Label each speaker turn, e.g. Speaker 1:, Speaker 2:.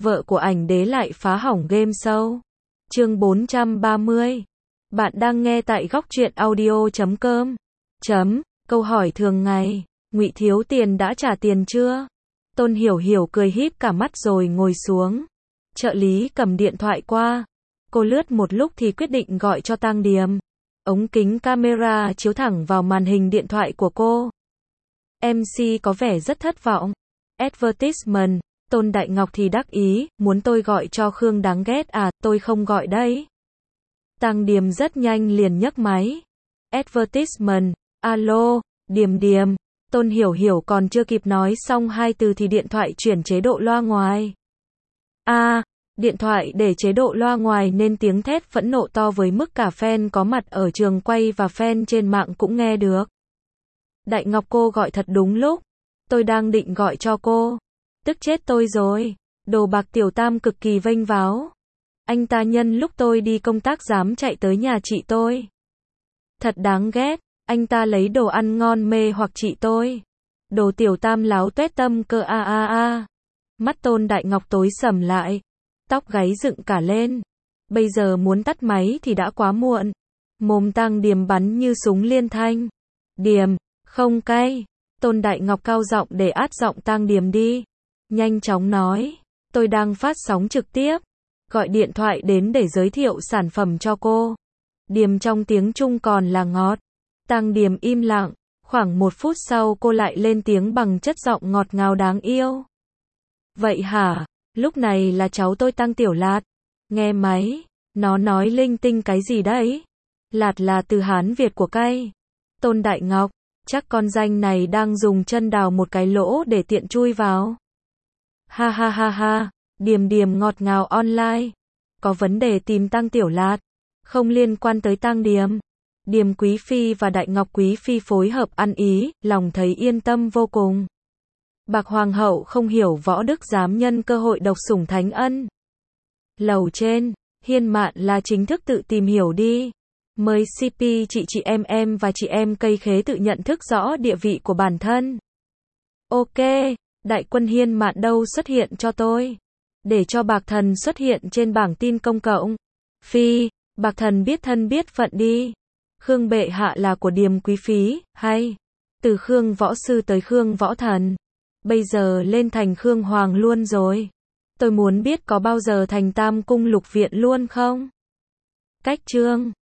Speaker 1: vợ của ảnh đế lại phá hỏng game show. Chương 430. Bạn đang nghe tại góc truyện audio.com. Câu hỏi thường ngày. Ngụy thiếu tiền đã trả tiền chưa? Tôn Hiểu Hiểu cười híp cả mắt rồi ngồi xuống. Trợ lý cầm điện thoại qua. Cô lướt một lúc thì quyết định gọi cho Tang Điềm. Ống kính camera chiếu thẳng vào màn hình điện thoại của cô. MC có vẻ rất thất vọng. Advertisement. Tôn Đại Ngọc thì đắc ý, muốn tôi gọi cho Khương đáng ghét à, tôi không gọi đấy. Tang Điềm rất nhanh liền nhấc máy. Advertisement. Alo, Điềm Điềm. Tôn Hiểu Hiểu còn chưa kịp nói xong hai từ thì điện thoại chuyển chế độ loa ngoài. Điện thoại để chế độ loa ngoài nên tiếng thét phẫn nộ to với mức cả fan có mặt ở trường quay và fan trên mạng cũng nghe được. Đại Ngọc, cô gọi thật đúng lúc. Tôi đang định gọi cho cô. Tức chết tôi rồi. Đồ bạc tiểu tam cực kỳ vênh váo. Anh ta nhân lúc tôi đi công tác dám chạy tới nhà chị tôi. Thật đáng ghét. Anh ta lấy đồ ăn ngon mê hoặc chị tôi. Đồ tiểu tam láo tuét tâm cơ a. Mắt Tôn Đại Ngọc tối sầm lại. Tóc gáy dựng cả lên. Bây giờ muốn tắt máy thì đã quá muộn. Mồm Tang Điềm bắn như súng liên thanh. Điềm, không cay. Tôn Đại Ngọc cao giọng để át giọng Tang Điềm đi. Nhanh chóng nói. Tôi đang phát sóng trực tiếp. Gọi điện thoại đến để giới thiệu sản phẩm cho cô. Điềm trong tiếng Trung còn là ngọt. Tang Điềm im lặng. Khoảng 1 phút sau cô lại lên tiếng bằng chất giọng ngọt ngào đáng yêu. Vậy hả? Lúc này là cháu tôi Tang Tiểu Lạt. Nghe máy. Nó nói linh tinh cái gì đấy? Lạt là từ Hán Việt của cay. Tôn Đại Ngọc. Chắc con danh này đang dùng chân đào một cái lỗ để tiện chui vào. Ha ha ha ha. Điềm Điềm ngọt ngào online. Có vấn đề tìm Tang Tiểu Lạt. Không liên quan tới Tang Điềm. Điềm Quý Phi và Đại Ngọc Quý Phi phối hợp ăn ý, lòng thấy yên tâm vô cùng. Bạc Hoàng hậu không hiểu võ đức dám nhân cơ hội độc sủng Thánh Ân. Lầu trên, Hiên Mạn là chính thức tự tìm hiểu đi. Mời CP chị em và chị em cây khế tự nhận thức rõ địa vị của bản thân. Ok, đại quân Hiên Mạn đâu xuất hiện cho tôi. Để cho Bạc Thần xuất hiện trên bảng tin công cộng. Phi, Bạc Thần biết thân biết phận đi. Khương bệ hạ là của Điềm Quý Phi, hay? Từ Khương Võ Sư tới Khương Võ Thần. Bây giờ lên thành Khương Hoàng luôn rồi. Tôi muốn biết có bao giờ thành Tam Cung Lục Viện luôn không? Cách chương